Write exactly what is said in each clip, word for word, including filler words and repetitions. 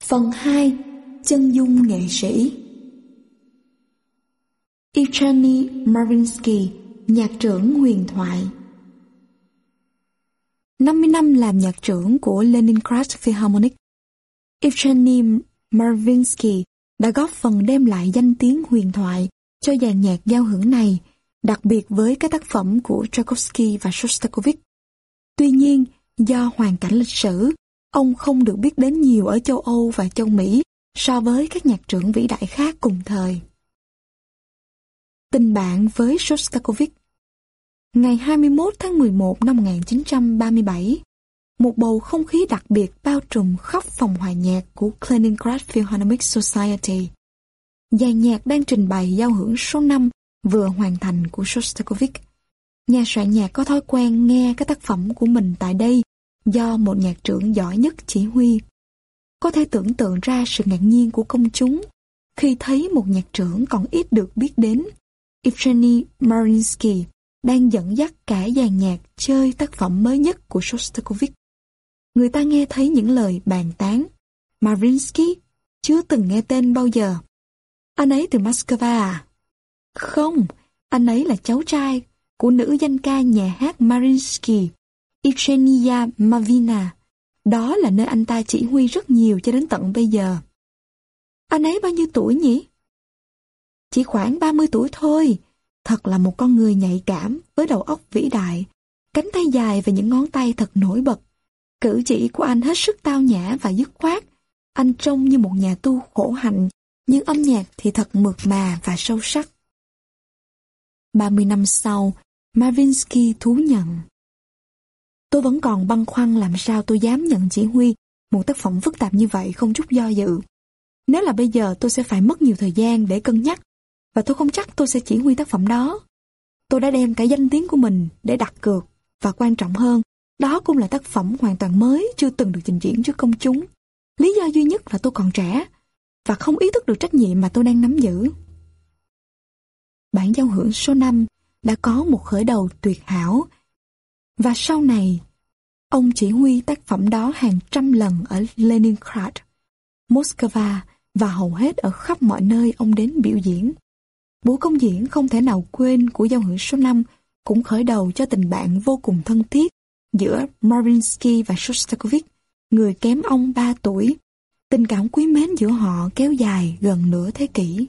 Phần hai. Chân dung nghệ sĩ. Evgeny Mariinsky, nhạc trưởng huyền thoại. năm mươi năm làm nhạc trưởng của Leningrad Philharmonic, Evgeny Mariinsky đã góp phần đem lại danh tiếng huyền thoại cho dàn nhạc giao hưởng này, đặc biệt với các tác phẩm của Tchaikovsky và Shostakovich. Tuy nhiên, do hoàn cảnh lịch sử, ông không được biết đến nhiều ở châu Âu và châu Mỹ so với các nhạc trưởng vĩ đại khác cùng thời. Tình bạn với Shostakovich. Ngày hai mươi mốt tháng mười một năm một nghìn chín trăm ba mươi bảy, một bầu không khí đặc biệt bao trùm khắp phòng hòa nhạc của Leningrad Philharmonic Society. Dàn nhạc đang trình bày giao hưởng số năm vừa hoàn thành của Shostakovich. Nhà soạn nhạc có thói quen nghe các tác phẩm của mình tại đây do một nhạc trưởng giỏi nhất chỉ huy. Có thể tưởng tượng ra sự ngạc nhiên của công chúng khi thấy một nhạc trưởng còn ít được biết đến, Evgeny Mariinsky, đang dẫn dắt cả dàn nhạc chơi tác phẩm mới nhất của Shostakovich. Người ta nghe thấy những lời bàn tán. Mariinsky? Chưa từng nghe tên bao giờ. Anh ấy từ Moscow à? Không, anh ấy là cháu trai của nữ danh ca nhà hát Mariinsky, Evgenia Mavina. Đó là nơi anh ta chỉ huy rất nhiều cho đến tận bây giờ. Anh ấy bao nhiêu tuổi nhỉ? Chỉ khoảng ba mươi tuổi thôi. Thật là một con người nhạy cảm với đầu óc vĩ đại, cánh tay dài và những ngón tay thật nổi bật. Cử chỉ của anh hết sức tao nhã và dứt khoát. Anh trông như một nhà tu khổ hạnh, nhưng âm nhạc thì thật mượt mà và sâu sắc. ba mươi năm sau, Mariinsky thú nhận. Tôi vẫn còn băn khoăn làm sao tôi dám nhận chỉ huy một tác phẩm phức tạp như vậy không chút do dự. Nếu là bây giờ tôi sẽ phải mất nhiều thời gian để cân nhắc, và tôi không chắc tôi sẽ chỉ huy tác phẩm đó. Tôi đã đem cả danh tiếng của mình để đặt cược, và quan trọng hơn, đó cũng là tác phẩm hoàn toàn mới chưa từng được trình diễn trước công chúng. Lý do duy nhất là tôi còn trẻ, và không ý thức được trách nhiệm mà tôi đang nắm giữ. Bản giao hưởng số năm đã có một khởi đầu tuyệt hảo, và sau này, ông chỉ huy tác phẩm đó hàng trăm lần ở Leningrad, Moscow và hầu hết ở khắp mọi nơi ông đến biểu diễn. Buổi công diễn không thể nào quên của giao hưởng số năm cũng khởi đầu cho tình bạn vô cùng thân thiết giữa Mariinsky và Shostakovich, người kém ông ba tuổi. Tình cảm quý mến giữa họ kéo dài gần nửa thế kỷ.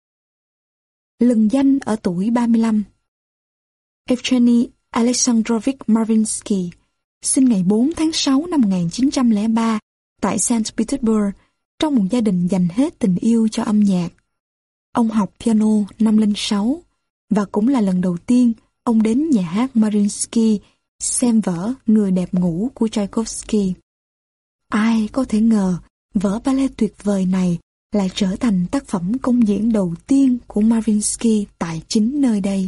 Lừng danh ở tuổi ba mươi lăm. Evgeny Alexandrovich Mariinsky sinh ngày bốn tháng sáu năm một nghìn chín trăm lẻ ba tại Saint Petersburg trong một gia đình dành hết tình yêu cho âm nhạc. Ông học piano năm lên sáu và cũng là lần đầu tiên ông đến nhà hát Mariinsky xem vở Người đẹp ngủ của Tchaikovsky. Ai có thể ngờ vở ballet tuyệt vời này lại trở thành tác phẩm công diễn đầu tiên của Mariinsky tại chính nơi đây.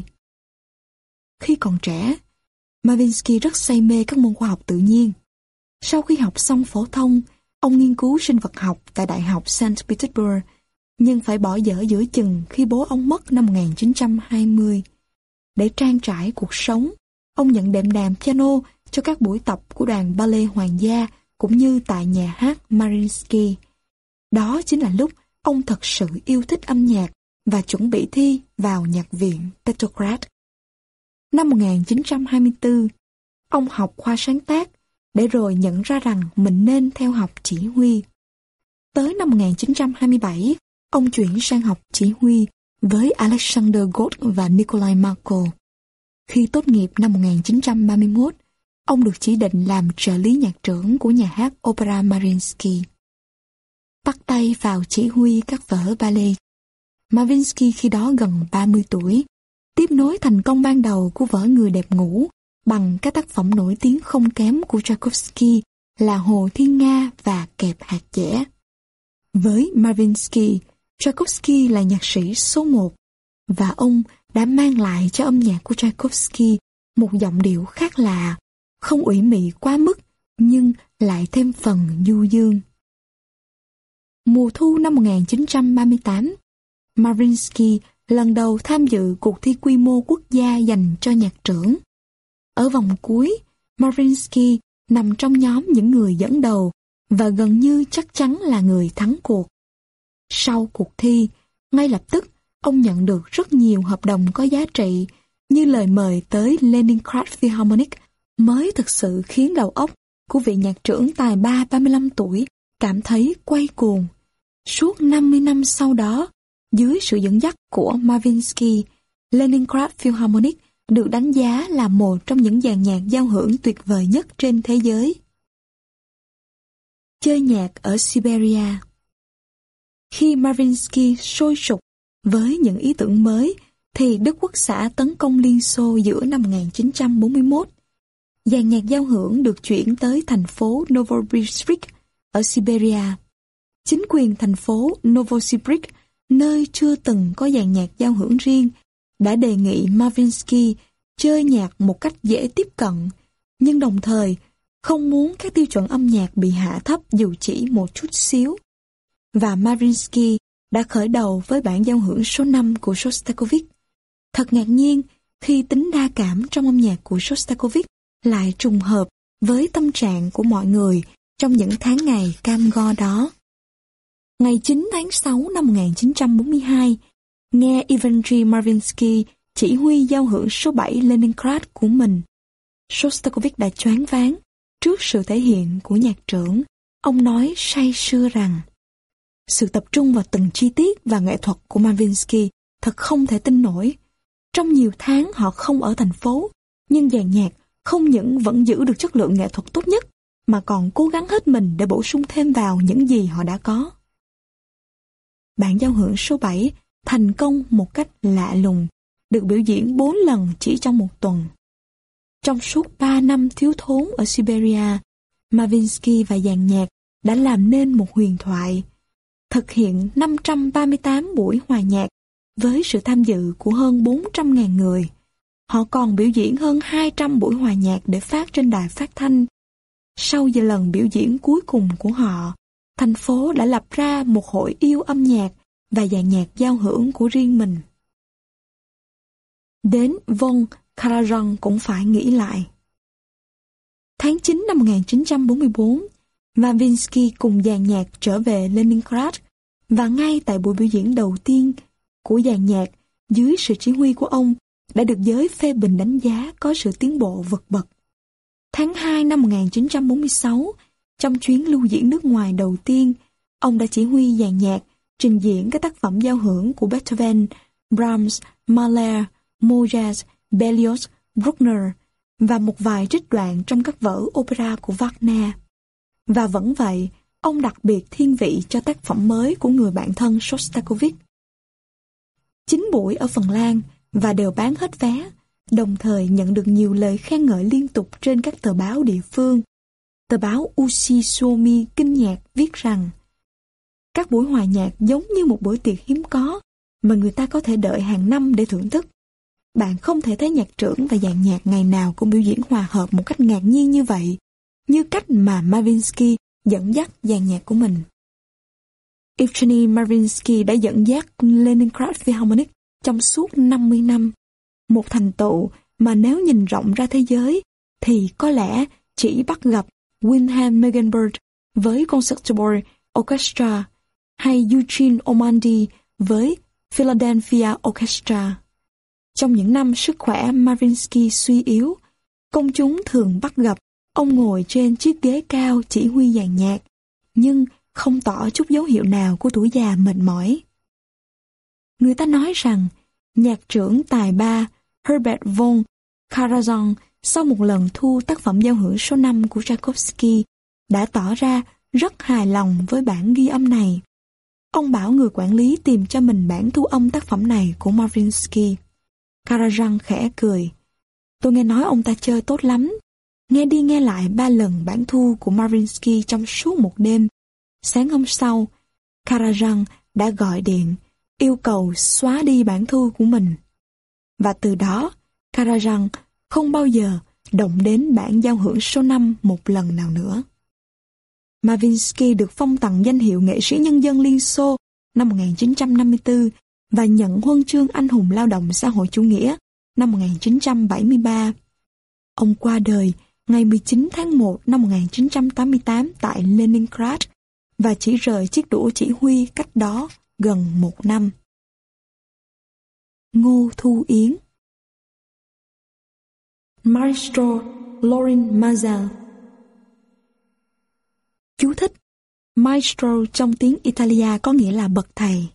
Khi còn trẻ, Mariinsky rất say mê các môn khoa học tự nhiên. Sau khi học xong phổ thông, ông nghiên cứu sinh vật học tại Đại học Saint Petersburg, nhưng phải bỏ dở giữa chừng khi bố ông mất năm một nghìn chín trăm hai mươi. Để trang trải cuộc sống, ông nhận đệm đàn piano cho các buổi tập của đoàn ballet hoàng gia cũng như tại nhà hát Mariinsky. Đó chính là lúc ông thật sự yêu thích âm nhạc và chuẩn bị thi vào nhạc viện Petrograd. Năm một nghìn chín trăm hai mươi tư, ông học khoa sáng tác để rồi nhận ra rằng mình nên theo học chỉ huy. Tới năm một nghìn chín trăm hai mươi bảy, ông chuyển sang học chỉ huy với Alexander Gold và Nikolai Marko. Khi tốt nghiệp năm một nghìn chín trăm ba mươi mốt, ông được chỉ định làm trợ lý nhạc trưởng của nhà hát Opera Mariinsky. Bắt tay vào chỉ huy các vở ballet. Mariinsky khi đó gần ba mươi tuổi, tiếp nối thành công ban đầu của vở Người đẹp ngủ bằng các tác phẩm nổi tiếng không kém của Tchaikovsky là Hồ Thiên Nga và Kẹp hạt dẻ. Với Mariinsky, Tchaikovsky là nhạc sĩ số một, và ông đã mang lại cho âm nhạc của Tchaikovsky một giọng điệu khác lạ, không ủy mị quá mức, nhưng lại thêm phần du dương. Mùa thu năm một nghìn chín trăm ba mươi tám, Mariinsky lần đầu tham dự cuộc thi quy mô quốc gia dành cho nhạc trưởng. Ở vòng cuối, Mariinsky nằm trong nhóm những người dẫn đầu và gần như chắc chắn là người thắng cuộc. Sau cuộc thi, ngay lập tức ông nhận được rất nhiều hợp đồng có giá trị, như lời mời tới Leningrad Philharmonic mới thực sự khiến đầu óc của vị nhạc trưởng tài ba ba mươi lăm tuổi cảm thấy quay cuồng. Suốt năm mươi năm sau đó, dưới sự dẫn dắt của Marvinsky, Leningrad Philharmonic được đánh giá là một trong những dàn nhạc giao hưởng tuyệt vời nhất trên thế giới. Chơi nhạc ở Siberia. Khi Marvinsky sôi sục với những ý tưởng mới, thì Đức Quốc xã tấn công Liên Xô giữa năm một nghìn chín trăm bốn mươi mốt. Dàn nhạc giao hưởng được chuyển tới thành phố Novosibirsk ở Siberia. Chính quyền thành phố Novosibirsk, nơi chưa từng có dàn nhạc giao hưởng riêng, đã đề nghị Marvinsky chơi nhạc một cách dễ tiếp cận, nhưng đồng thời không muốn các tiêu chuẩn âm nhạc bị hạ thấp dù chỉ một chút xíu. Và Marvinsky đã khởi đầu với bản giao hưởng số năm của Shostakovich. Thật ngạc nhiên khi tính đa cảm trong âm nhạc của Shostakovich lại trùng hợp với tâm trạng của mọi người trong những tháng ngày cam go đó. Ngày chín tháng sáu năm một nghìn chín trăm bốn mươi hai, nghe Evgeny Marvinsky chỉ huy giao hưởng số bảy Leningrad của mình, Shostakovich đã choáng váng trước sự thể hiện của nhạc trưởng. Ông nói say sưa rằng sự tập trung vào từng chi tiết và nghệ thuật của Marvinsky thật không thể tin nổi. Trong nhiều tháng họ không ở thành phố, nhưng dàn nhạc không những vẫn giữ được chất lượng nghệ thuật tốt nhất, mà còn cố gắng hết mình để bổ sung thêm vào những gì họ đã có. Bản giao hưởng số bảy thành công một cách lạ lùng, được biểu diễn bốn lần chỉ trong một tuần. Trong suốt ba năm thiếu thốn ở Siberia, Marvinsky và dàn nhạc đã làm nên một huyền thoại, thực hiện năm trăm ba mươi tám buổi hòa nhạc với sự tham dự của hơn bốn trăm nghìn người. Họ còn biểu diễn hơn hai trăm buổi hòa nhạc để phát trên đài phát thanh. Sau giờ lần biểu diễn cuối cùng của họ, thành phố đã lập ra một hội yêu âm nhạc và dàn nhạc giao hưởng của riêng mình. Đến Von Karajan cũng phải nghĩ lại. Tháng chín năm một nghìn chín trăm bốn mươi tư, Marvinsky cùng dàn nhạc trở về Leningrad, và ngay tại buổi biểu diễn đầu tiên của dàn nhạc dưới sự chỉ huy của ông đã được giới phê bình đánh giá có sự tiến bộ vượt bậc. Tháng hai năm một nghìn chín trăm bốn mươi sáu, trong chuyến lưu diễn nước ngoài đầu tiên, ông đã chỉ huy dàn nhạc trình diễn các tác phẩm giao hưởng của Beethoven, Brahms, Mahler, Mozart, Berlioz, Bruckner và một vài trích đoạn trong các vở opera của Wagner. Và vẫn vậy, ông đặc biệt thiên vị cho tác phẩm mới của người bạn thân Shostakovich. Chín buổi ở Phần Lan và đều bán hết vé, đồng thời nhận được nhiều lời khen ngợi liên tục trên các tờ báo địa phương. Tờ báo Usi Suomi kinh ngạc viết rằng các buổi hòa nhạc giống như một bữa tiệc hiếm có mà người ta có thể đợi hàng năm để thưởng thức. Bạn không thể thấy nhạc trưởng và dàn nhạc ngày nào cũng biểu diễn hòa hợp một cách ngạc nhiên như vậy, như cách mà Marvinsky dẫn dắt dàn nhạc của mình. Evgeny Marvinsky đã dẫn dắt Leningrad Philharmonic trong suốt năm mươi năm, một thành tựu mà nếu nhìn rộng ra thế giới thì có lẽ chỉ bắt gặp Wilhelm Megenberg với Concertgebouw Orchestra hay Eugene Ormandy với Philadelphia Orchestra. Trong những năm sức khỏe Marvinsky suy yếu, công chúng thường bắt gặp ông ngồi trên chiếc ghế cao chỉ huy dàn nhạc, nhưng không tỏ chút dấu hiệu nào của tuổi già mệt mỏi. Người ta nói rằng nhạc trưởng tài ba Herbert von Karajan sau một lần thu tác phẩm giao hưởng số năm của Tchaikovsky đã tỏ ra rất hài lòng với bản ghi âm này. Ông bảo người quản lý tìm cho mình bản thu âm tác phẩm này của Marvinsky. Karajan khẽ cười. Tôi nghe nói ông ta chơi tốt lắm. Nghe đi nghe lại ba lần bản thu của Marvinsky trong suốt một đêm. Sáng hôm sau, Karajan đã gọi điện, yêu cầu xóa đi bản thu của mình. Và từ đó, Karajan không bao giờ động đến bản giao hưởng số năm một lần nào nữa. Marvinsky được phong tặng danh hiệu nghệ sĩ nhân dân Liên Xô năm một nghìn chín trăm năm mươi tư và nhận huân chương anh hùng lao động xã hội chủ nghĩa năm một nghìn chín trăm bảy mươi ba. Ông qua đời ngày mười chín tháng một năm một nghìn chín trăm tám mươi tám tại Leningrad và chỉ rời chiếc đũa chỉ huy cách đó gần một năm. Ngô Thu Yến. Maestro Lorin Maazel. Chú thích: Maestro trong tiếng Italia có nghĩa là bậc thầy.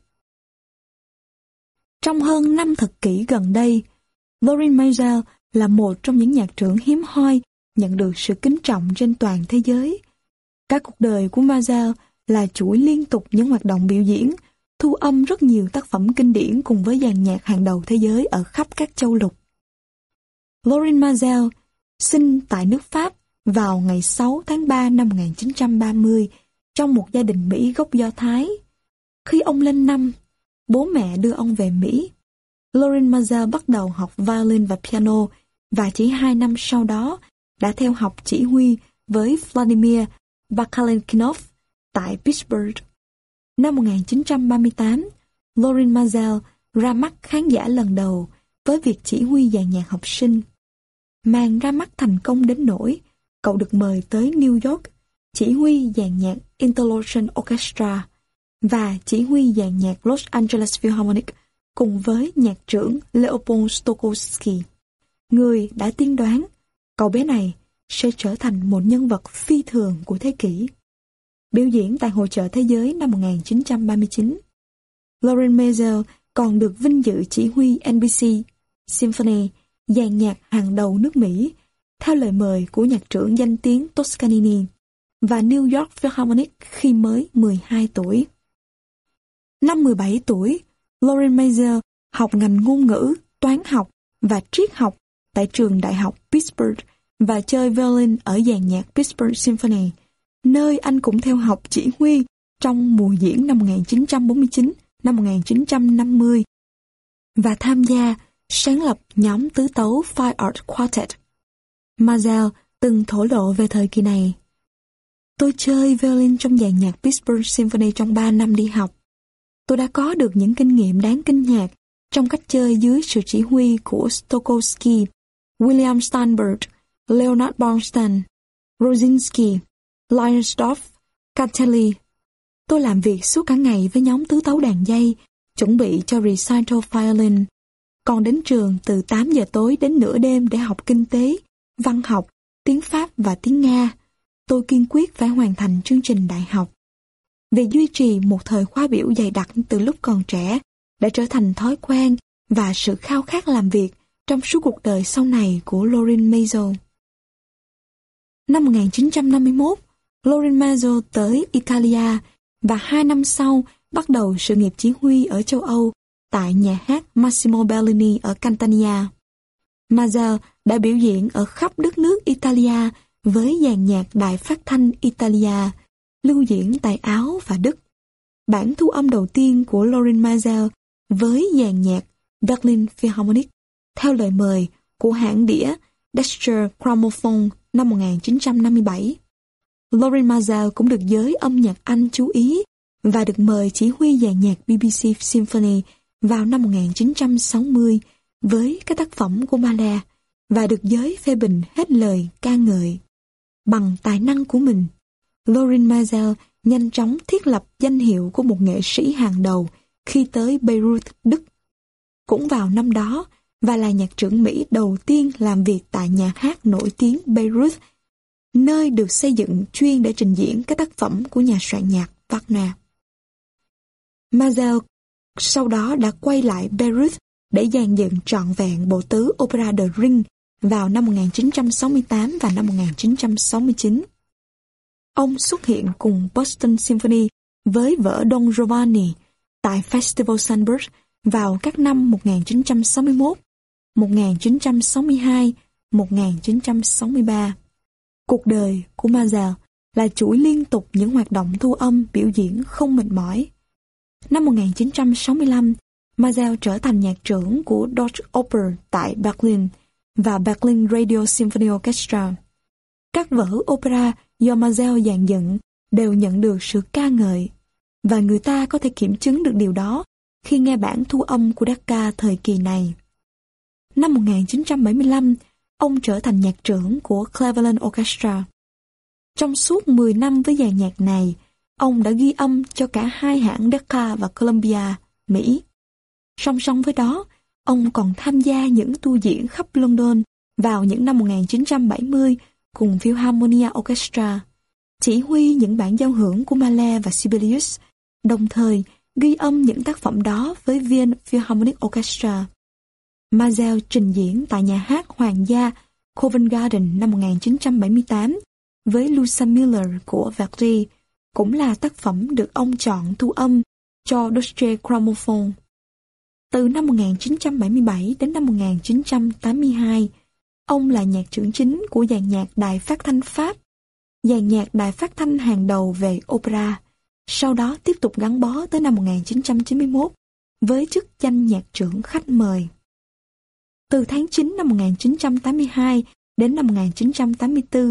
Trong hơn năm thập kỷ gần đây, Lorin Maazel là một trong những nhạc trưởng hiếm hoi nhận được sự kính trọng trên toàn thế giới. Cả cuộc đời của Maazel là chuỗi liên tục những hoạt động biểu diễn, thu âm rất nhiều tác phẩm kinh điển cùng với dàn nhạc hàng đầu thế giới ở khắp các châu lục. Lorin Maazel sinh tại nước Pháp vào ngày sáu tháng ba năm một nghìn chín trăm ba mươi trong một gia đình Mỹ gốc Do Thái. Khi ông lên năm, bố mẹ đưa ông về Mỹ. Lorin Maazel bắt đầu học violin và piano và chỉ hai năm sau đó đã theo học chỉ huy với Vladimir Bakalenkinov tại Pittsburgh. Năm một nghìn chín trăm ba mươi tám, Lorin Maazel ra mắt khán giả lần đầu với việc chỉ huy dàn nhạc học sinh. Màn ra mắt thành công đến nỗi cậu được mời tới New York chỉ huy dàn nhạc Interlochen Orchestra và chỉ huy dàn nhạc Los Angeles Philharmonic cùng với nhạc trưởng Leopold Stokowski, người đã tiên đoán cậu bé này sẽ trở thành một nhân vật phi thường của thế kỷ. Biểu diễn tại Hội chợ Thế giới năm một nghìn chín trăm ba mươi chín, Lorin Maazel còn được vinh dự chỉ huy en bê xê Symphony, dàn nhạc hàng đầu nước Mỹ, theo lời mời của nhạc trưởng danh tiếng Toscanini, và New York Philharmonic khi mới mười hai tuổi. Năm mười bảy tuổi, Lorin Maazel học ngành ngôn ngữ, toán học và triết học tại trường đại học Pittsburgh và chơi violin ở dàn nhạc Pittsburgh Symphony, nơi anh cũng theo học chỉ huy trong mùa diễn năm một nghìn chín trăm bốn mươi chín, năm một nghìn chín trăm năm mươi và tham gia sáng lập nhóm tứ tấu Fine Art Quartet. Maazel từng thổ lộ về thời kỳ này: "Tôi chơi violin trong dàn nhạc Pittsburgh Symphony trong ba năm đi học. Tôi đã có được những kinh nghiệm đáng kinh ngạc trong cách chơi dưới sự chỉ huy của Stokowski, William Steinberg, Leonard Bernstein, Rosinski, Leidensdorf, Catelli. Tôi làm việc suốt cả ngày với nhóm tứ tấu đàn dây, chuẩn bị cho recital violin, còn đến trường từ tám giờ tối đến nửa đêm để học kinh tế, văn học, tiếng Pháp và tiếng Nga. Tôi kiên quyết phải hoàn thành chương trình đại học." Việc duy trì một thời khóa biểu dày đặc từ lúc còn trẻ đã trở thành thói quen và sự khao khát làm việc trong suốt cuộc đời sau này của Lorin Maazel. Năm một nghìn chín trăm năm mươi mốt, Lorin Maazel tới Italia và hai năm sau bắt đầu sự nghiệp chỉ huy ở châu Âu tại nhà hát Massimo Bellini ở Catania. Maazel đã biểu diễn ở khắp đất nước Italia với dàn nhạc Đài Phát thanh Italia, lưu diễn tại Áo và Đức. Bản thu âm đầu tiên của Lorin Maazel với dàn nhạc Berlin Philharmonic theo lời mời của hãng đĩa Deutsche Grammophon năm một nghìn chín trăm năm mươi bảy. Lorin Maazel cũng được giới âm nhạc Anh chú ý và được mời chỉ huy dàn nhạc bê bê xê Symphony vào năm một nghìn chín trăm sáu mươi với các tác phẩm của Mahler và được giới phê bình hết lời ca ngợi. Bằng tài năng của mình, Lorin Maazel nhanh chóng thiết lập danh hiệu của một nghệ sĩ hàng đầu khi tới Beirut, Đức. Cũng vào năm đó, và là nhạc trưởng Mỹ đầu tiên làm việc tại nhà hát nổi tiếng Beirut, nơi được xây dựng chuyên để trình diễn các tác phẩm của nhà soạn nhạc Wagner. Maazel sau đó đã quay lại Beirut để dàn dựng trọn vẹn bộ tứ opera The Ring vào năm một nghìn chín trăm sáu mươi tám và năm một nghìn chín trăm sáu mươi chín. Ông xuất hiện cùng Boston Symphony với vở Don Giovanni tại Festival Sandburg vào các năm một nghìn chín trăm sáu mươi mốt, một nghìn chín trăm sáu mươi hai, một nghìn chín trăm sáu mươi ba. Cuộc đời của Maazel là chuỗi liên tục những hoạt động thu âm biểu diễn không mệt mỏi. Năm một nghìn chín trăm sáu mươi lăm, Maazel trở thành nhạc trưởng của Deutsche Oper tại Berlin và Berlin Radio Symphony Orchestra. Các vở opera do Maazel dàn dựng đều nhận được sự ca ngợi, và người ta có thể kiểm chứng được điều đó khi nghe bản thu âm của Decca thời kỳ này. Năm một nghìn chín trăm bảy mươi lăm, ông trở thành nhạc trưởng của Cleveland Orchestra. Trong suốt mười năm với dàn nhạc này, ông đã ghi âm cho cả hai hãng Decca và Columbia, Mỹ. Song song với đó, ông còn tham gia những tour diễn khắp London vào những năm một nghìn chín trăm bảy mươi cùng Philharmonia Orchestra, chỉ huy những bản giao hưởng của Mahler và Sibelius, đồng thời ghi âm những tác phẩm đó với Vienna Philharmonic Orchestra. Mazel trình diễn tại nhà hát Hoàng gia Covent Garden năm một nghìn chín trăm bảy mươi tám với Lucia Miller của Verdi, cũng là tác phẩm được ông chọn thu âm cho Deutsche Grammophon. Từ năm một nghìn chín trăm bảy mươi bảy đến năm một nghìn chín trăm tám mươi hai, ông là nhạc trưởng chính của dàn nhạc Đài Phát thanh Pháp, dàn nhạc Đài Phát thanh hàng đầu về opera, sau đó tiếp tục gắn bó tới năm một nghìn chín trăm chín mươi mốt với chức danh nhạc trưởng khách mời. Từ tháng chín năm một nghìn chín trăm tám mươi hai đến năm một nghìn chín trăm tám mươi tư,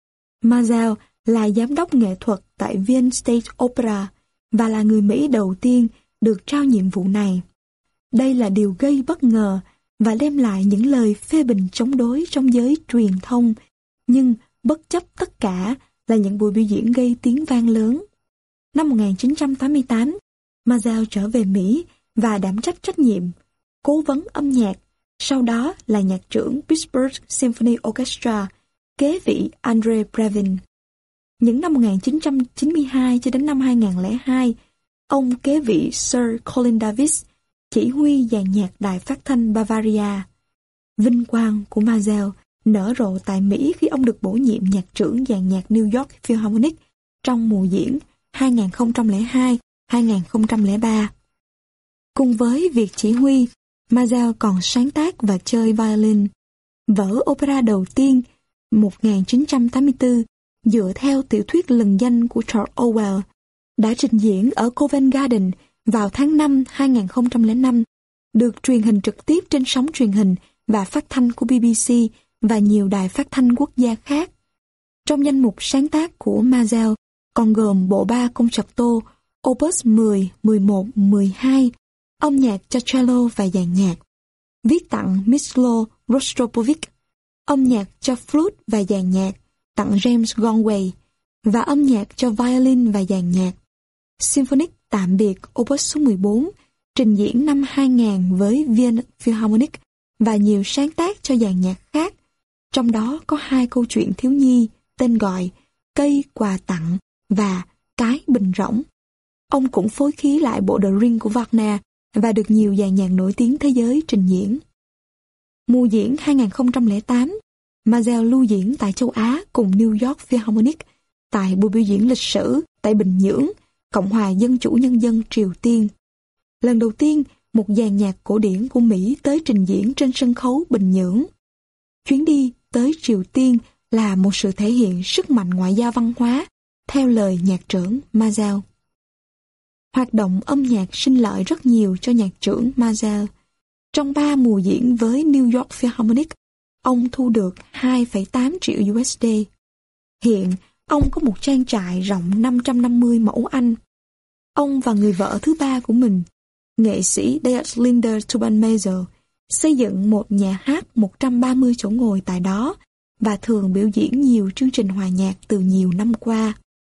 Mazel là giám đốc nghệ thuật tại Vienna State Opera và là người Mỹ đầu tiên được trao nhiệm vụ này. Đây là điều gây bất ngờ và đem lại những lời phê bình chống đối trong giới truyền thông, nhưng bất chấp tất cả là những buổi biểu diễn gây tiếng vang lớn. Năm một nghìn chín trăm tám mươi tám, Mazel trở về Mỹ và đảm trách trách nhiệm cố vấn âm nhạc, sau đó là nhạc trưởng Pittsburgh Symphony Orchestra, kế vị Andre Previn. Những năm một nghìn chín trăm chín mươi hai cho đến năm hai nghìn không trăm lẻ hai, ông kế vị Sir Colin Davis, chỉ huy dàn nhạc Đài Phát thanh Bavaria. Vinh quang của Mazel nở rộ tại Mỹ khi ông được bổ nhiệm nhạc trưởng dàn nhạc New York Philharmonic trong mùa diễn hai nghìn không trăm lẻ hai đến hai nghìn không trăm lẻ ba. Cùng với việc chỉ huy, Mazel còn sáng tác và chơi violin. Vở opera đầu tiên một nghìn chín trăm tám mươi tư dựa theo tiểu thuyết lừng danh của George Orwell đã trình diễn ở Covent Garden vào tháng năm hai nghìn không trăm lẻ năm, được truyền hình trực tiếp trên sóng truyền hình và phát thanh của bê bê xê và nhiều đài phát thanh quốc gia khác. Trong danh mục sáng tác của Mazel còn gồm bộ ba concerto Opus mười, mười một, mười hai, âm nhạc cho cello và dàn nhạc, viết tặng Myslo Rostropovich, âm nhạc cho flute và dàn nhạc, tặng James Conway, và âm nhạc cho violin và dàn nhạc. Symphonic tạm biệt Opus số mười bốn, trình diễn năm hai nghìn với Vienna Philharmonic và nhiều sáng tác cho dàn nhạc khác, trong đó có hai câu chuyện thiếu nhi tên gọi Cây quà tặng và Cái bình rỗng. Ông cũng phối khí lại bộ The Ring của Wagner và được nhiều dàn nhạc nổi tiếng thế giới trình diễn. Mùa diễn hai nghìn không trăm lẻ tám, Mazel lưu diễn tại châu Á cùng New York Philharmonic tại buổi biểu diễn lịch sử tại Bình Nhưỡng, Cộng hòa Dân chủ Nhân dân Triều Tiên. Lần đầu tiên, một dàn nhạc cổ điển của Mỹ tới trình diễn trên sân khấu Bình Nhưỡng. Chuyến đi tới Triều Tiên là một sự thể hiện sức mạnh ngoại giao văn hóa, theo lời nhạc trưởng Mazel. Hoạt động âm nhạc sinh lợi rất nhiều cho nhạc trưởng Mazel. Trong ba mùa diễn với New York Philharmonic, ông thu được hai phẩy tám triệu u ét đê. Hiện, ông có một trang trại rộng năm trăm năm mươi mẫu Anh. Ông và người vợ thứ ba của mình, nghệ sĩ Deathlinda Tuban-Mazel, xây dựng một nhà hát một trăm ba mươi chỗ ngồi tại đó và thường biểu diễn nhiều chương trình hòa nhạc từ nhiều năm qua.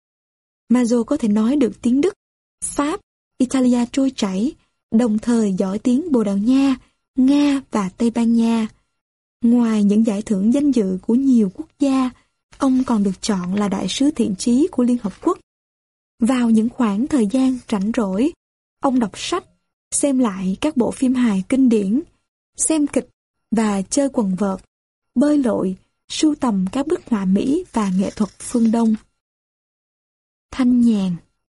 Mazel có thể nói được tiếng Đức, Pháp, Italia trôi chảy, đồng thời giỏi tiếng Bồ Đào Nha, Nga và Tây Ban Nha. Ngoài những giải thưởng danh dự của nhiều quốc gia, ông còn được chọn là đại sứ thiện chí của Liên Hợp Quốc. Vào những khoảng thời gian rảnh rỗi, ông đọc sách, xem lại các bộ phim hài kinh điển, xem kịch và chơi quần vợt, bơi lội, sưu tầm các bức họa Mỹ và nghệ thuật phương Đông. Thanh nhàn.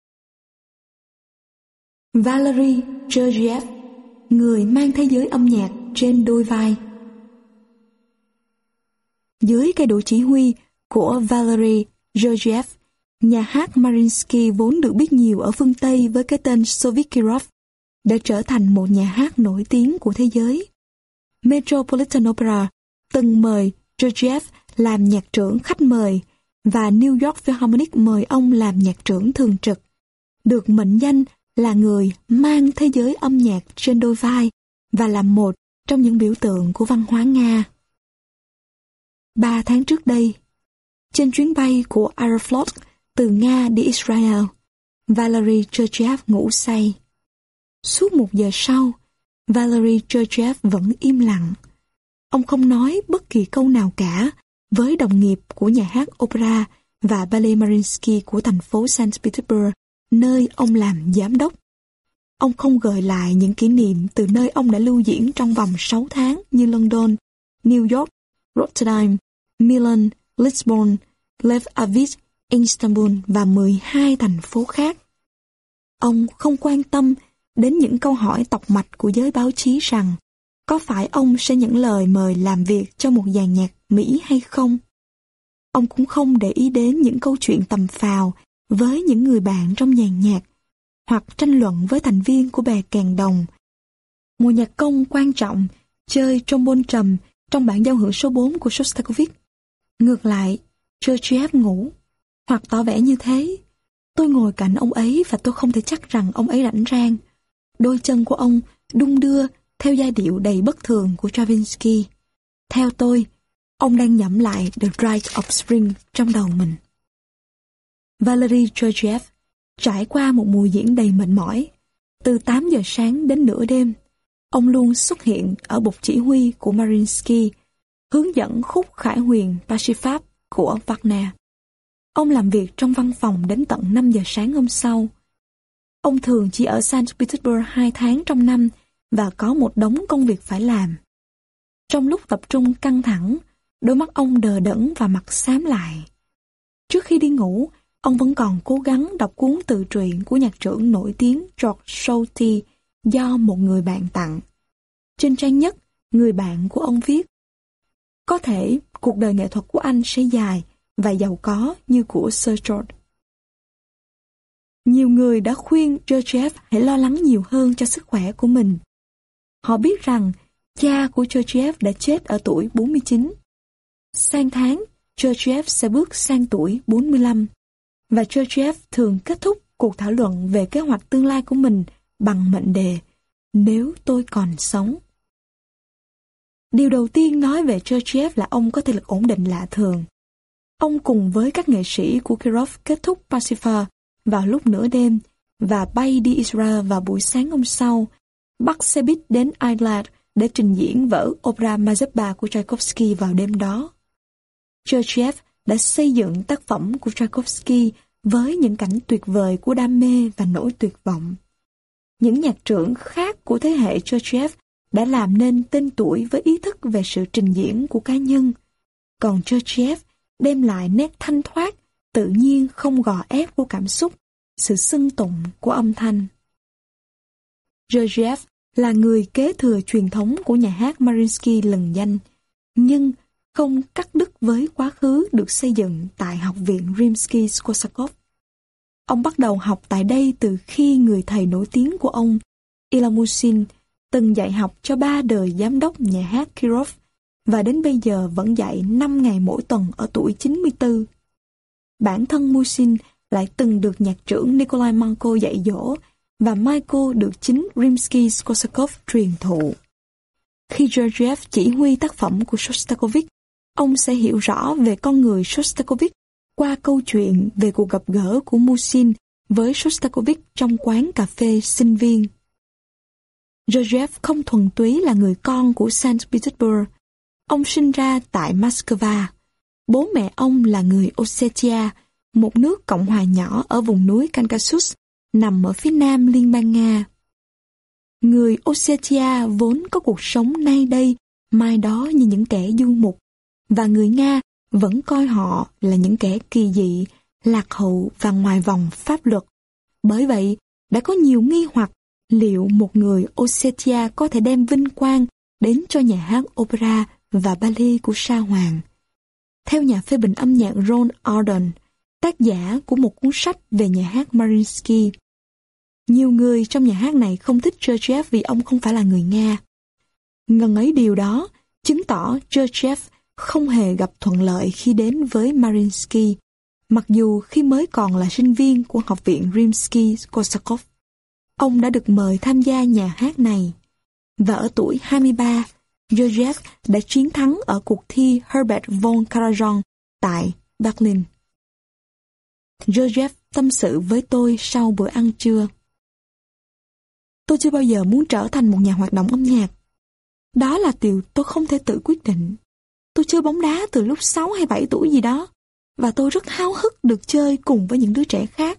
Valery Gergiev, người mang thế giới âm nhạc trên đôi vai. Dưới cây đũa chỉ huy của Valery Gergiev, nhà hát Mariinsky vốn được biết nhiều ở phương Tây với cái tên Soviet-Kirov đã trở thành một nhà hát nổi tiếng của thế giới. Metropolitan Opera từng mời Gergiev làm nhạc trưởng khách mời và New York Philharmonic mời ông làm nhạc trưởng thường trực, được mệnh danh là người mang thế giới âm nhạc trên đôi vai và là một trong những biểu tượng của văn hóa Nga. ba tháng trước đây. Trên chuyến bay của Aeroflot từ Nga đi Israel, Valery Gergiev ngủ say. Suốt một giờ sau, Valery Gergiev vẫn im lặng. Ông không nói bất kỳ câu nào cả với đồng nghiệp của nhà hát opera và ballet Mariinsky của thành phố Saint Petersburg, nơi ông làm giám đốc. Ông không gợi lại những kỷ niệm từ nơi ông đã lưu diễn trong vòng sáu tháng như London, New York, Rotterdam, Milan, Lisbon, Tel Aviv, Istanbul và mười hai thành phố khác. Ông không quan tâm đến những câu hỏi tọc mạch của giới báo chí rằng có phải ông sẽ nhận lời mời làm việc cho một dàn nhạc Mỹ hay không. Ông cũng không để ý đến những câu chuyện tầm phào với những người bạn trong dàn nhạc, hoặc tranh luận với thành viên của bè kèn đồng. Một nhạc công quan trọng chơi trombone trầm trong bản giao hưởng số bốn của Shostakovich. Ngược lại, Gergiev ngủ, hoặc tỏ vẻ như thế. Tôi ngồi cạnh ông ấy và tôi không thể chắc rằng ông ấy rảnh rang. Đôi chân của ông đung đưa theo giai điệu đầy bất thường của Stravinsky. Theo tôi, ông đang nhẩm lại The Rite of Spring trong đầu mình. Valery Gergiev trải qua một mùa diễn đầy mệt mỏi. Từ tám giờ sáng đến nửa đêm, ông luôn xuất hiện ở bục chỉ huy của Mariinsky, hướng dẫn khúc khải huyền Parsifal của Wagner. Ông làm việc trong văn phòng đến tận năm giờ sáng hôm sau. Ông thường chỉ ở Saint Petersburg hai tháng trong năm và có một đống công việc phải làm. Trong lúc tập trung căng thẳng, đôi mắt ông đờ đẫn và mặt xám lại. Trước khi đi ngủ, ông vẫn còn cố gắng đọc cuốn tự truyện của nhạc trưởng nổi tiếng George Solti do một người bạn tặng. Trên trang nhất, người bạn của ông viết: có thể cuộc đời nghệ thuật của anh sẽ dài và giàu có như của Sir George. Nhiều người đã khuyên Gergiev hãy lo lắng nhiều hơn cho sức khỏe của mình. Họ biết rằng cha của Gergiev đã chết ở tuổi bốn mươi chín. Sang tháng, Gergiev sẽ bước sang tuổi bốn mươi lăm. Và Gergiev thường kết thúc cuộc thảo luận về kế hoạch tương lai của mình bằng mệnh đề nếu tôi còn sống. Điều đầu tiên nói về Gergiev là ông có thể lực ổn định lạ thường. Ông cùng với các nghệ sĩ của Kirov kết thúc Parsifal vào lúc nửa đêm và bay đi Israel vào buổi sáng hôm sau, bắt xe buýt đến Eilat để trình diễn vở opera Mazeppa của Tchaikovsky vào đêm đó. Gergiev đã xây dựng tác phẩm của Tchaikovsky với những cảnh tuyệt vời của đam mê và nỗi tuyệt vọng. Những nhạc trưởng khác của thế hệ Gergiev đã làm nên tên tuổi với ý thức về sự trình diễn của cá nhân, còn Gergiev đem lại nét thanh thoát, tự nhiên không gò ép của cảm xúc, sự xưng tụng của âm thanh. Gergiev là người kế thừa truyền thống của nhà hát Mariinsky lừng danh, nhưng không cắt đứt với quá khứ được xây dựng tại Học viện Rimsky-Korsakov. Ông bắt đầu học tại đây từ khi người thầy nổi tiếng của ông, Ilya Musin, từng dạy học cho ba đời giám đốc nhà hát Kirov và đến bây giờ vẫn dạy năm ngày mỗi tuần ở tuổi chín mươi tư. Bản thân Musin lại từng được nhạc trưởng Nikolai Manko dạy dỗ và Manko được chính Rimsky-Korsakov truyền thụ. Khi Gergiev chỉ huy tác phẩm của Shostakovich, ông sẽ hiểu rõ về con người Shostakovich qua câu chuyện về cuộc gặp gỡ của Musin với Shostakovich trong quán cà phê sinh viên. Gergiev không thuần túy là người con của Saint Petersburg. Ông sinh ra tại Moscow. Bố mẹ ông là người Ossetia, một nước cộng hòa nhỏ ở vùng núi Caucasus, nằm ở phía nam Liên bang Nga. Người Ossetia vốn có cuộc sống nay đây, mai đó như những kẻ du mục, và người Nga vẫn coi họ là những kẻ kỳ dị, lạc hậu và ngoài vòng pháp luật. Bởi vậy, đã có nhiều nghi hoặc liệu một người Ossetia có thể đem vinh quang đến cho nhà hát opera và ballet của Sa Hoàng. Theo nhà phê bình âm nhạc Ron Arden, tác giả của một cuốn sách về nhà hát Mariinsky, nhiều người trong nhà hát này không thích Gergiev vì ông không phải là người Nga. Ngần ấy điều đó chứng tỏ Gergiev không hề gặp thuận lợi khi đến với Mariinsky, mặc dù khi mới còn là sinh viên của Học viện Rimsky-Korsakov. Ông đã được mời tham gia nhà hát này, và ở tuổi hai mươi ba, Georgiev đã chiến thắng ở cuộc thi Herbert von Karajan tại Berlin. Georgiev tâm sự với tôi sau bữa ăn trưa. Tôi chưa bao giờ muốn trở thành một nhà hoạt động âm nhạc. Đó là điều tôi không thể tự quyết định. Tôi chơi bóng đá từ lúc sáu hay bảy tuổi gì đó, và tôi rất háo hức được chơi cùng với những đứa trẻ khác.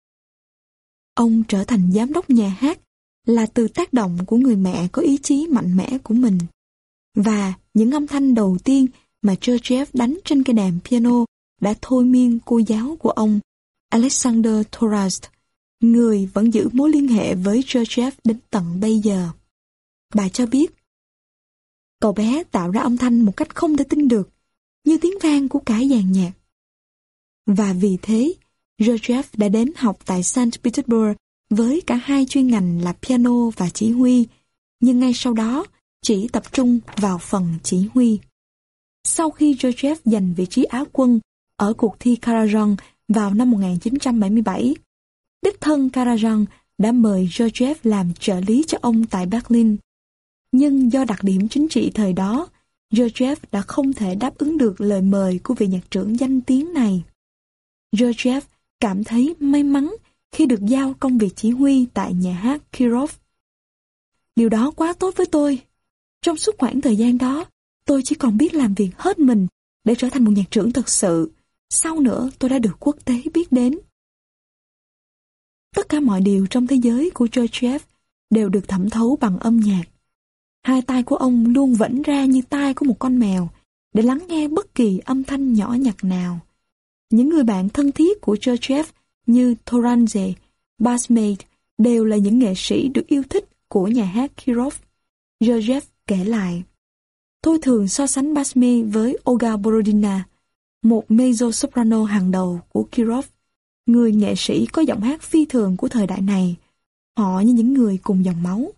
Ông trở thành giám đốc nhà hát là từ tác động của người mẹ có ý chí mạnh mẽ của mình. Và những âm thanh đầu tiên mà Georgiev đánh trên cây đàn piano đã thôi miên cô giáo của ông, Alexander Torast, người vẫn giữ mối liên hệ với Georgiev đến tận bây giờ. Bà cho biết, cậu bé tạo ra âm thanh một cách không thể tin được, như tiếng vang của cả dàn nhạc. Và vì thế, Georgiev đã đến học tại Saint Petersburg với cả hai chuyên ngành là piano và chỉ huy, nhưng ngay sau đó chỉ tập trung vào phần chỉ huy. Sau khi Georgiev giành vị trí Á quân ở cuộc thi Karajan vào năm một nghìn chín trăm bảy mươi bảy, đích thân Karajan đã mời Georgiev làm trợ lý cho ông tại Berlin. Nhưng do đặc điểm chính trị thời đó, Georgiev đã không thể đáp ứng được lời mời của vị nhạc trưởng danh tiếng này. Georgiev cảm thấy may mắn khi được giao công việc chỉ huy tại nhà hát Kirov. Điều đó quá tốt với tôi. Trong suốt khoảng thời gian đó, tôi chỉ còn biết làm việc hết mình để trở thành một nhạc trưởng thật sự. Sau nữa, tôi đã được quốc tế biết đến. Tất cả mọi điều trong thế giới của Georgiev đều được thẩm thấu bằng âm nhạc. Hai tai của ông luôn vẫy ra như tai của một con mèo để lắng nghe bất kỳ âm thanh nhỏ nhặt nào. Những người bạn thân thiết của Georgiev như Toranze, Basmaid đều là những nghệ sĩ được yêu thích của nhà hát Kirov. Georgiev kể lại, tôi thường so sánh Basmaid với Olga Borodina, một mezzo-soprano hàng đầu của Kirov, người nghệ sĩ có giọng hát phi thường của thời đại này. Họ như những người cùng dòng máu.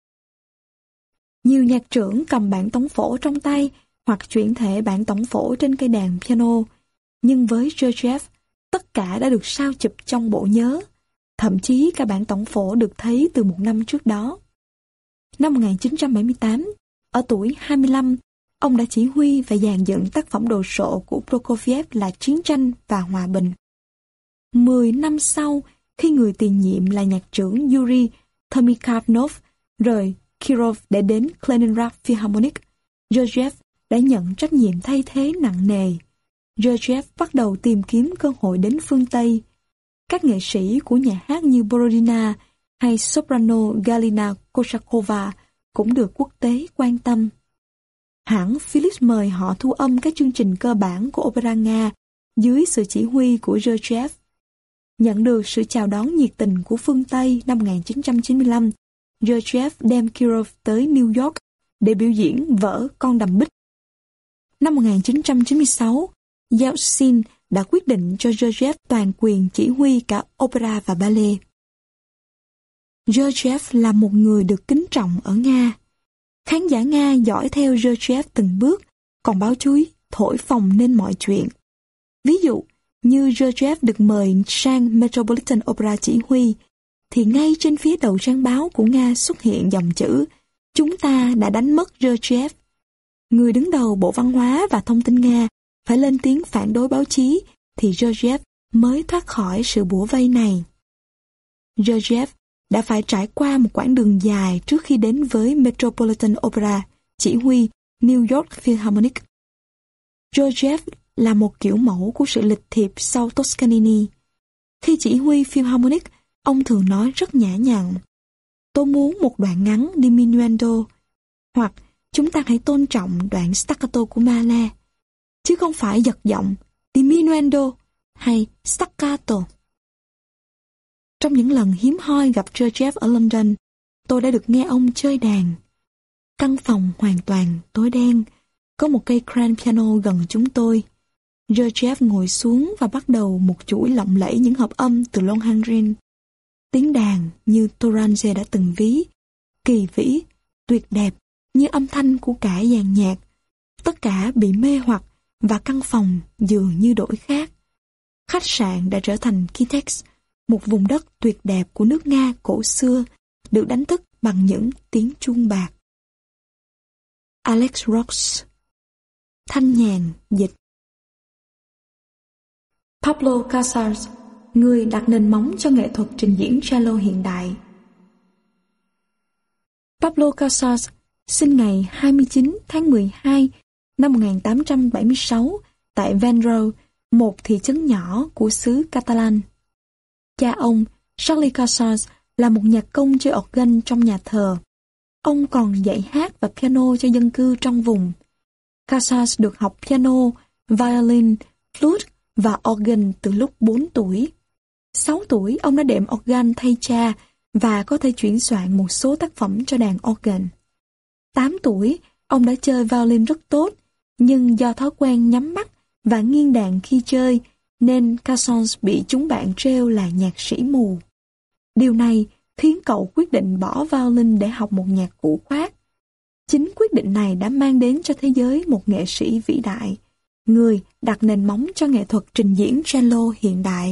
Nhiều nhạc trưởng cầm bản tống phổ trong tay hoặc chuyển thể bản tống phổ trên cây đàn piano, nhưng với Georgiev, tất cả đã được sao chụp trong bộ nhớ, thậm chí cả bản tổng phổ được thấy từ một năm trước đó. Năm một nghìn chín trăm bảy mươi tám, ở tuổi hai mươi lăm, ông đã chỉ huy và dàn dựng tác phẩm đồ sộ của Prokofiev là Chiến tranh và Hòa bình. Mười năm sau, khi người tiền nhiệm là nhạc trưởng Yuri Thomikavnov rời Kirov để đến Leningrad Philharmonic, Georgiev đã nhận trách nhiệm thay thế nặng nề. Georgiev bắt đầu tìm kiếm cơ hội đến phương Tây. Các nghệ sĩ của nhà hát như Borodina hay soprano Galina Koshakova cũng được quốc tế quan tâm. Hãng Philips mời họ thu âm các chương trình cơ bản của opera Nga dưới sự chỉ huy của Georgiev. Nhận được sự chào đón nhiệt tình của phương Tây năm một nghìn chín trăm chín mươi lăm, Georgiev đem Kirov tới New York để biểu diễn vở Con đầm bích. Năm một nghìn chín trăm chín mươi sáu, Yeltsin đã quyết định cho Georgiev toàn quyền chỉ huy cả opera và ballet. Georgiev là một người được kính trọng ở Nga. Khán giả Nga dõi theo Georgiev từng bước, còn báo chúi thổi phồng nên mọi chuyện. Ví dụ, như Georgiev được mời sang Metropolitan Opera chỉ huy, thì ngay trên phía đầu trang báo của Nga xuất hiện dòng chữ "Chúng ta đã đánh mất Georgiev". Người đứng đầu Bộ Văn hóa và Thông tin Nga phải lên tiếng phản đối báo chí, thì Georgiev mới thoát khỏi sự bủa vây này. Georgiev đã phải trải qua một quãng đường dài trước khi đến với Metropolitan Opera, chỉ huy New York Philharmonic. Georgiev là một kiểu mẫu của sự lịch thiệp sau Toscanini. Khi chỉ huy Philharmonic, ông thường nói rất nhã nhặn: "Tôi muốn một đoạn ngắn diminuendo", hoặc "Chúng ta hãy tôn trọng đoạn staccato của Mahler", chứ không phải giật giọng diminuendo hay staccato. Trong những lần hiếm hoi gặp Georgiev ở London, tôi đã được nghe ông chơi đàn. Căn phòng hoàn toàn tối đen, có một cây grand piano gần chúng tôi. Georgiev ngồi xuống và bắt đầu một chuỗi lộng lẫy những hợp âm từ Lohengrin. Tiếng đàn như Toranze đã từng ví, kỳ vĩ, tuyệt đẹp như âm thanh của cả dàn nhạc. Tất cả bị mê hoặc và căn phòng dường như đổi khác. Khách sạn đã trở thành Kitex, một vùng đất tuyệt đẹp của nước Nga cổ xưa, được đánh thức bằng những tiếng chuông bạc. Alex Ross. Thanh Nhàn dịch. Pablo Casals, người đặt nền móng cho nghệ thuật trình diễn cello hiện đại. Pablo Casals sinh ngày hai mươi chín tháng mười hai năm một nghìn tám trăm bảy mươi sáu tại Vendrell, một thị trấn nhỏ của xứ Catalan. Cha ông, Charlie Casals, là một nhạc công chơi organ trong nhà thờ. Ông còn dạy hát và piano cho dân cư trong vùng. Casals được học piano, violin, flute và organ từ lúc bốn tuổi. sáu tuổi, ông đã đệm organ thay cha và có thể chuyển soạn một số tác phẩm cho đàn organ. tám tuổi, ông đã chơi violin rất tốt, nhưng do thói quen nhắm mắt và nghiêng đàn khi chơi, nên Casals bị chúng bạn trêu là nhạc sĩ mù. Điều này khiến cậu quyết định bỏ violin để học một nhạc cụ khác. Chính quyết định này đã mang đến cho thế giới một nghệ sĩ vĩ đại, người đặt nền móng cho nghệ thuật trình diễn cello hiện đại.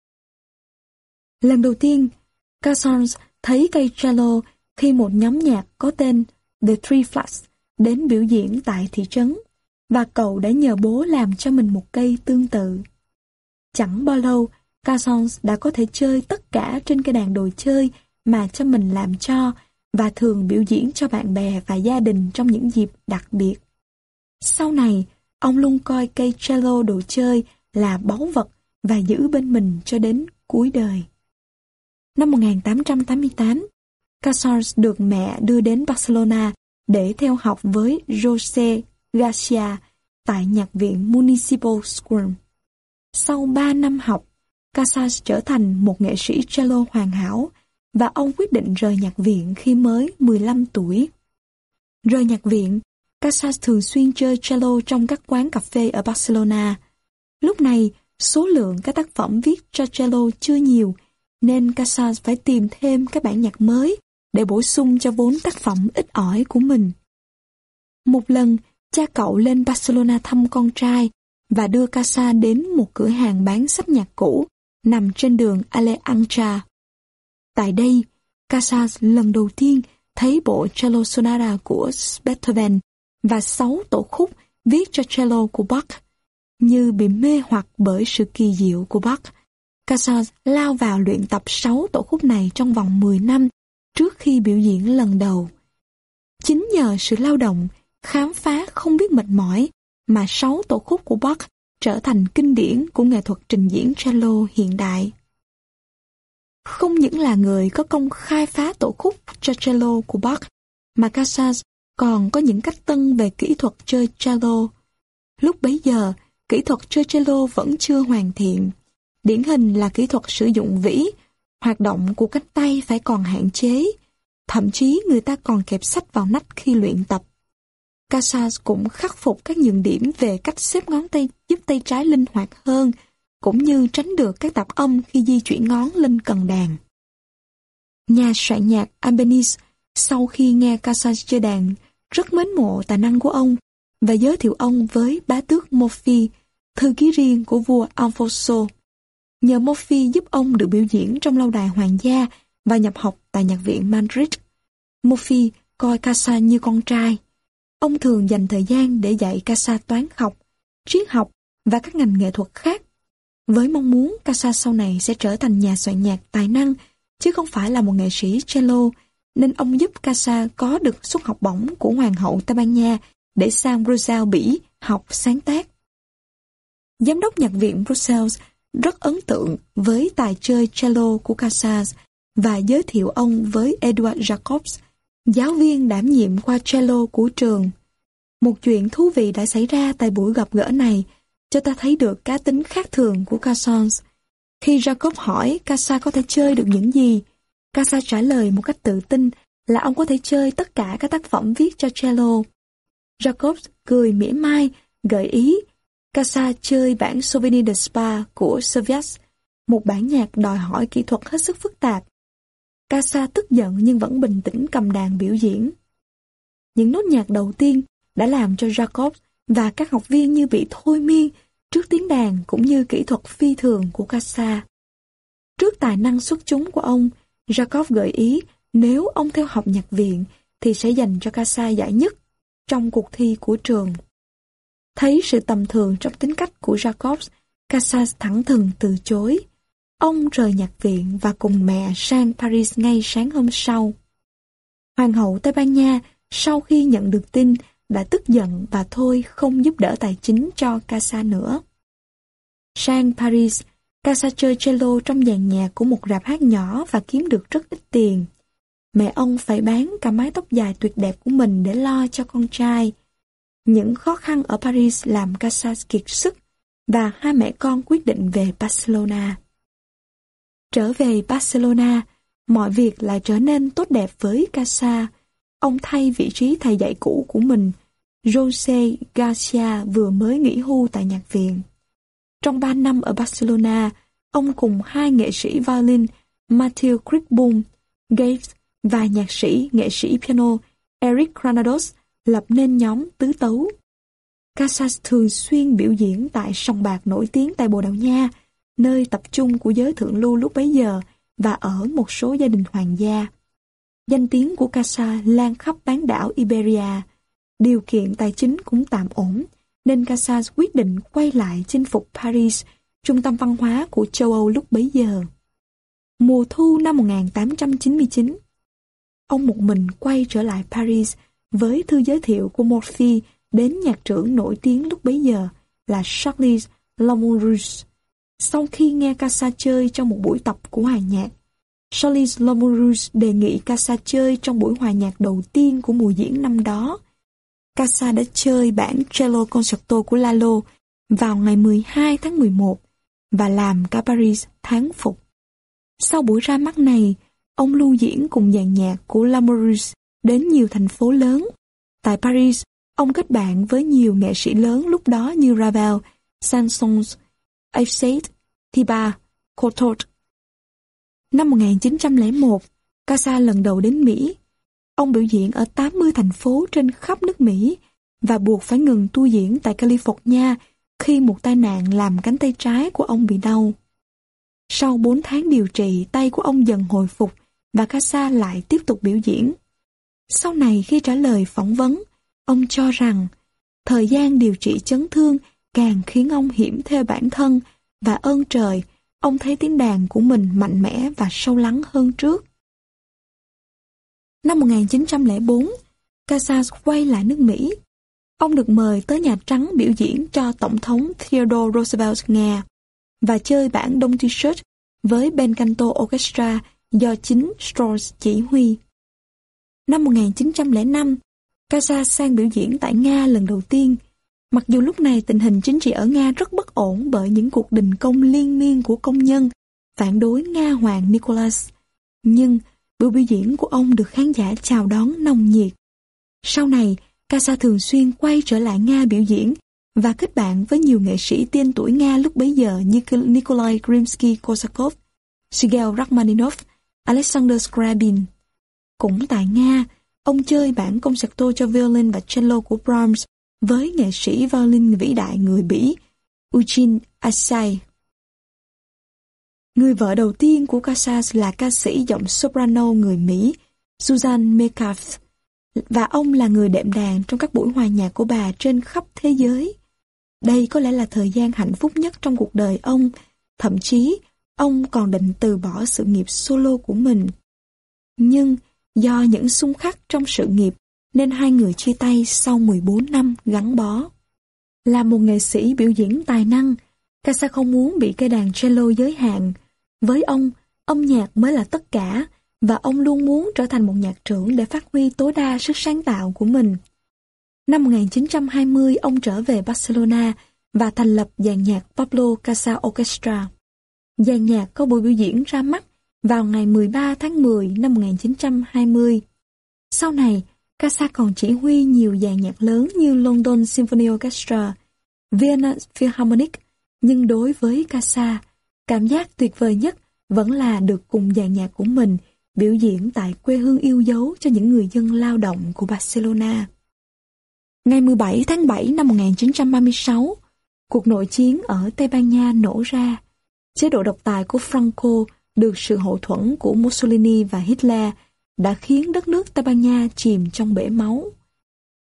Lần đầu tiên, Casals thấy cây cello khi một nhóm nhạc có tên The Three Flats đến biểu diễn tại thị trấn, và cậu đã nhờ bố làm cho mình một cây tương tự. Chẳng bao lâu, Casals đã có thể chơi tất cả trên cây đàn đồ chơi mà cho mình làm cho, và thường biểu diễn cho bạn bè và gia đình trong những dịp đặc biệt. Sau này, ông luôn coi cây cello đồ chơi là báu vật và giữ bên mình cho đến cuối đời. Năm một nghìn tám trăm tám mươi tám, Casals được mẹ đưa đến Barcelona để theo học với José Garcia tại Nhạc viện Municipal School. Sau ba năm học, Casals trở thành một nghệ sĩ cello hoàn hảo, và ông quyết định rời nhạc viện khi mới mười lăm tuổi. Rời nhạc viện, Casals thường xuyên chơi cello trong các quán cà phê ở Barcelona. Lúc này, số lượng các tác phẩm viết cho cello chưa nhiều, nên Casals phải tìm thêm các bản nhạc mới để bổ sung cho vốn tác phẩm ít ỏi của mình. Một lần, cha cậu lên Barcelona thăm con trai và đưa Casals đến một cửa hàng bán sách nhạc cũ nằm trên đường Alejandra. Tại đây, Casals lần đầu tiên thấy bộ cello sonata của Beethoven và sáu tổ khúc viết cho cello của Bach. Như bị mê hoặc bởi sự kỳ diệu của Bach, Casals lao vào luyện tập sáu tổ khúc này trong vòng mười năm trước khi biểu diễn lần đầu. Chính nhờ sự lao động, khám phá không biết mệt mỏi mà sáu tổ khúc của Bach trở thành kinh điển của nghệ thuật trình diễn cello hiện đại. Không những là người có công khai phá tổ khúc cho cello của Bach, mà Casals còn có những cách tân về kỹ thuật chơi cello. Lúc bấy giờ, kỹ thuật chơi cello vẫn chưa hoàn thiện. Điển hình là kỹ thuật sử dụng vĩ, hoạt động của cánh tay phải còn hạn chế. Thậm chí người ta còn kẹp sách vào nách khi luyện tập. Casals cũng khắc phục các nhược điểm về cách xếp ngón tay giúp tay trái linh hoạt hơn, cũng như tránh được các tạp âm khi di chuyển ngón lên cần đàn. Nhà soạn nhạc Albanese sau khi nghe Casals chơi đàn rất mến mộ tài năng của ông và giới thiệu ông với bá tước Morphy, thư ký riêng của vua Alfonso. Nhờ Morphy giúp ông được biểu diễn trong lâu đài hoàng gia và nhập học tại nhạc viện Madrid. Morphy coi Casals như con trai. Ông thường dành thời gian để dạy Casals toán học, triết học và các ngành nghệ thuật khác, với mong muốn Casals sau này sẽ trở thành nhà soạn nhạc tài năng, chứ không phải là một nghệ sĩ cello, nên ông giúp Casals có được suất học bổng của Hoàng hậu Tây Ban Nha để sang Bruxelles, Bỉ, học sáng tác. Giám đốc nhạc viện Bruxelles rất ấn tượng với tài chơi cello của Casals và giới thiệu ông với Edouard Jacobs, giáo viên đảm nhiệm khoa cello của trường. Một chuyện thú vị đã xảy ra tại buổi gặp gỡ này, cho ta thấy được cá tính khác thường của Casals. Khi Jacob hỏi Casals có thể chơi được những gì, Casals trả lời một cách tự tin là ông có thể chơi tất cả các tác phẩm viết cho cello. Jacob cười mỉa mai, gợi ý Casals chơi bản Souvenir de Spa của Savias, một bản nhạc đòi hỏi kỹ thuật hết sức phức tạp. Casals tức giận nhưng vẫn bình tĩnh cầm đàn biểu diễn. Những nốt nhạc đầu tiên đã làm cho Jacob và các học viên như bị thôi miên trước tiếng đàn cũng như kỹ thuật phi thường của Casals. Trước tài năng xuất chúng của ông, Jacob gợi ý nếu ông theo học nhạc viện thì sẽ dành cho Casals giải nhất. trong cuộc thi của trường. Thấy sự tầm thường trong tính cách của Jacobs, Casas thẳng thừng từ chối. Ông rời nhạc viện và cùng mẹ sang Paris ngay sáng hôm sau. Hoàng hậu Tây Ban Nha sau khi nhận được tin đã tức giận và thôi không giúp đỡ tài chính cho Casas nữa. Sang Paris, Casas chơi cello trong dàn nhạc của một rạp hát nhỏ và kiếm được rất ít tiền. Mẹ ông phải bán cả mái tóc dài tuyệt đẹp của mình để lo cho con trai. Những khó khăn ở Paris làm Casas kiệt sức và hai mẹ con quyết định về Barcelona. Trở về Barcelona, mọi việc lại trở nên tốt đẹp với Casas. Ông thay vị trí thầy dạy cũ của mình, José Garcia vừa mới nghỉ hưu tại nhạc viện. Trong ba năm ở Barcelona, ông cùng hai nghệ sĩ violin Matthew Crickboom, Gates và nhạc sĩ, nghệ sĩ piano Eric Granados lập nên nhóm tứ tấu. Casas thường xuyên biểu diễn tại sòng bạc nổi tiếng tại Bồ Đào Nha, nơi tập trung của giới thượng lưu lúc bấy giờ và ở một số gia đình hoàng gia. Danh tiếng của Casas lan khắp bán đảo Iberia. Điều kiện tài chính cũng tạm ổn, nên Casas quyết định quay lại chinh phục Paris, trung tâm văn hóa của châu Âu lúc bấy giờ. Mùa thu năm một nghìn tám trăm chín mươi chín, ông một mình quay trở lại Paris với thư giới thiệu của Morphy đến nhạc trưởng nổi tiếng lúc bấy giờ là Charles Lamoureux. Sau khi nghe Casas chơi trong một buổi tập của hòa nhạc, Charles Lamoureux đề nghị Casas chơi trong buổi hòa nhạc đầu tiên của mùa diễn năm đó. Casas đã chơi bản cello concerto của Lalo vào ngày mười hai tháng mười một và làm cả Paris thán phục. Sau buổi ra mắt này, ông lưu diễn cùng dàn nhạc của Lamoureux đến nhiều thành phố lớn. Tại Paris, ông kết bạn với nhiều nghệ sĩ lớn lúc đó như Ravel, Saint-Saëns, Afsate, Thibaut, Courtauld. Năm một nghìn chín trăm lẻ một, Casas lần đầu đến Mỹ. Ông biểu diễn ở tám mươi thành phố trên khắp nước Mỹ và buộc phải ngừng tour diễn tại California khi một tai nạn làm cánh tay trái của ông bị đau. Sau bốn tháng điều trị, tay của ông dần hồi phục và Casas lại tiếp tục biểu diễn. Sau này khi trả lời phỏng vấn, ông cho rằng thời gian điều trị chấn thương càng khiến ông hiểm theo bản thân và ơn trời, ông thấy tiếng đàn của mình mạnh mẽ và sâu lắng hơn trước. Năm một nghìn chín trăm lẻ bốn, Casas quay lại nước Mỹ. Ông được mời tới Nhà Trắng biểu diễn cho Tổng thống Theodore Roosevelt nghe và chơi bản Don T-shirt với Bel Canto Orchestra do chính Strauss chỉ huy. Năm một nghìn chín trăm lẻ năm, Casas sang biểu diễn tại Nga lần đầu tiên. Mặc dù lúc này tình hình chính trị ở Nga rất bất ổn bởi những cuộc đình công liên miên của công nhân phản đối Nga hoàng Nicholas, nhưng buổi biểu diễn của ông được khán giả chào đón nồng nhiệt. Sau này, Casas thường xuyên quay trở lại Nga biểu diễn và kết bạn với nhiều nghệ sĩ tên tuổi Nga lúc bấy giờ như Nikolai Rimsky-Korsakov, Sergei Rachmaninov, Alexander Scriabin. Cũng tại Nga, ông chơi bản concerto cho violin và cello của Brahms với nghệ sĩ violin vĩ đại người Bỉ Eugene Asai. Người vợ đầu tiên của Casas là ca sĩ giọng soprano người Mỹ Susan Metcalf, và ông là người đệm đàn trong các buổi hòa nhạc của bà trên khắp thế giới. Đây có lẽ là thời gian hạnh phúc nhất trong cuộc đời ông, thậm chí ông còn định từ bỏ sự nghiệp solo của mình. Nhưng do những xung khắc trong sự nghiệp nên hai người chia tay sau mười bốn năm gắn bó. Là một nghệ sĩ biểu diễn tài năng, Casas không muốn bị cây đàn cello giới hạn. Với ông, âm nhạc mới là tất cả và ông luôn muốn trở thành một nhạc trưởng để phát huy tối đa sức sáng tạo của mình. Năm một nghìn chín trăm hai mươi, ông trở về Barcelona và thành lập dàn nhạc Pablo Casas Orchestra. Dàn nhạc có buổi biểu diễn ra mắt vào ngày mười ba tháng mười năm một nghìn chín trăm hai mươi. Sau này, Casas còn chỉ huy nhiều dàn nhạc lớn như London Symphony Orchestra, Vienna Philharmonic, nhưng đối với Casas, cảm giác tuyệt vời nhất vẫn là được cùng dàn nhạc của mình biểu diễn tại quê hương yêu dấu cho những người dân lao động của Barcelona. Ngày mười bảy tháng bảy năm một nghìn chín trăm ba mươi sáu, cuộc nội chiến ở Tây Ban Nha nổ ra. Chế độ độc tài của Franco được sự hậu thuẫn của Mussolini và Hitler đã khiến đất nước Tây Ban Nha chìm trong bể máu.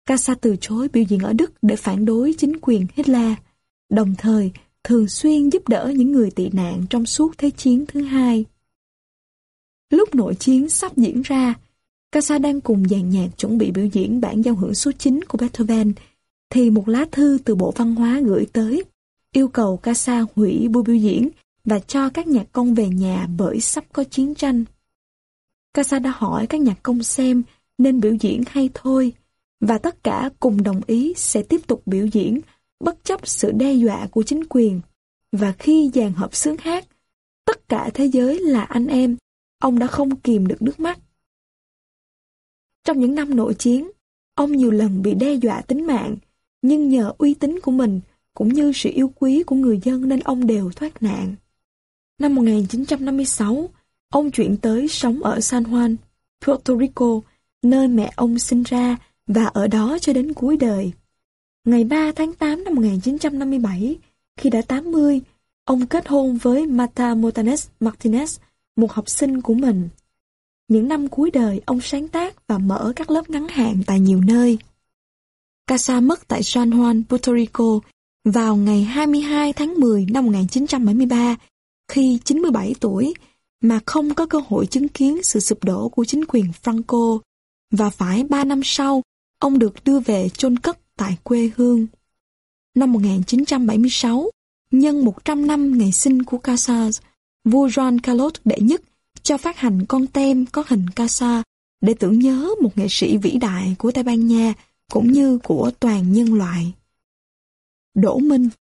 Casa từ chối biểu diễn ở Đức để phản đối chính quyền Hitler, đồng thời thường xuyên giúp đỡ những người tị nạn trong suốt Thế chiến thứ hai. Lúc nội chiến sắp diễn ra, Casa đang cùng dàn nhạc chuẩn bị biểu diễn bản giao hưởng số chín của Beethoven, thì một lá thư từ Bộ Văn hóa gửi tới, yêu cầu Casa hủy buổi biểu diễn và cho các nhạc công về nhà bởi sắp có chiến tranh. Casa đã hỏi các nhạc công xem nên biểu diễn hay thôi, và tất cả cùng đồng ý sẽ tiếp tục biểu diễn bất chấp sự đe dọa của chính quyền. Và khi dàn hợp xướng hát, tất cả thế giới là anh em, ông đã không kìm được nước mắt. Trong những năm nội chiến, ông nhiều lần bị đe dọa tính mạng, nhưng nhờ uy tín của mình cũng như sự yêu quý của người dân nên ông đều thoát nạn. Năm một nghìn chín trăm năm mươi sáu, ông chuyển tới sống ở San Juan, Puerto Rico, nơi mẹ ông sinh ra và ở đó cho đến cuối đời. Ngày ba tháng tám năm một nghìn chín trăm năm mươi bảy, khi đã tám mươi, ông kết hôn với Marta Montanes Martinez, một học sinh của mình. Những năm cuối đời, ông sáng tác và mở các lớp ngắn hạn tại nhiều nơi. Casa mất tại San Juan, Puerto Rico vào ngày hai mươi hai tháng mười năm một nghìn chín trăm bảy mươi ba, khi chín mươi bảy tuổi, mà không có cơ hội chứng kiến sự sụp đổ của chính quyền Franco, và phải ba năm sau, ông được đưa về chôn cất tại quê hương. Năm một nghìn chín trăm bảy mươi sáu, nhân một trăm năm ngày sinh của Casas, vua Juan Carlos đệ nhất cho phát hành con tem có hình Casa để tưởng nhớ một nghệ sĩ vĩ đại của Tây Ban Nha cũng như của toàn nhân loại. Đỗ Minh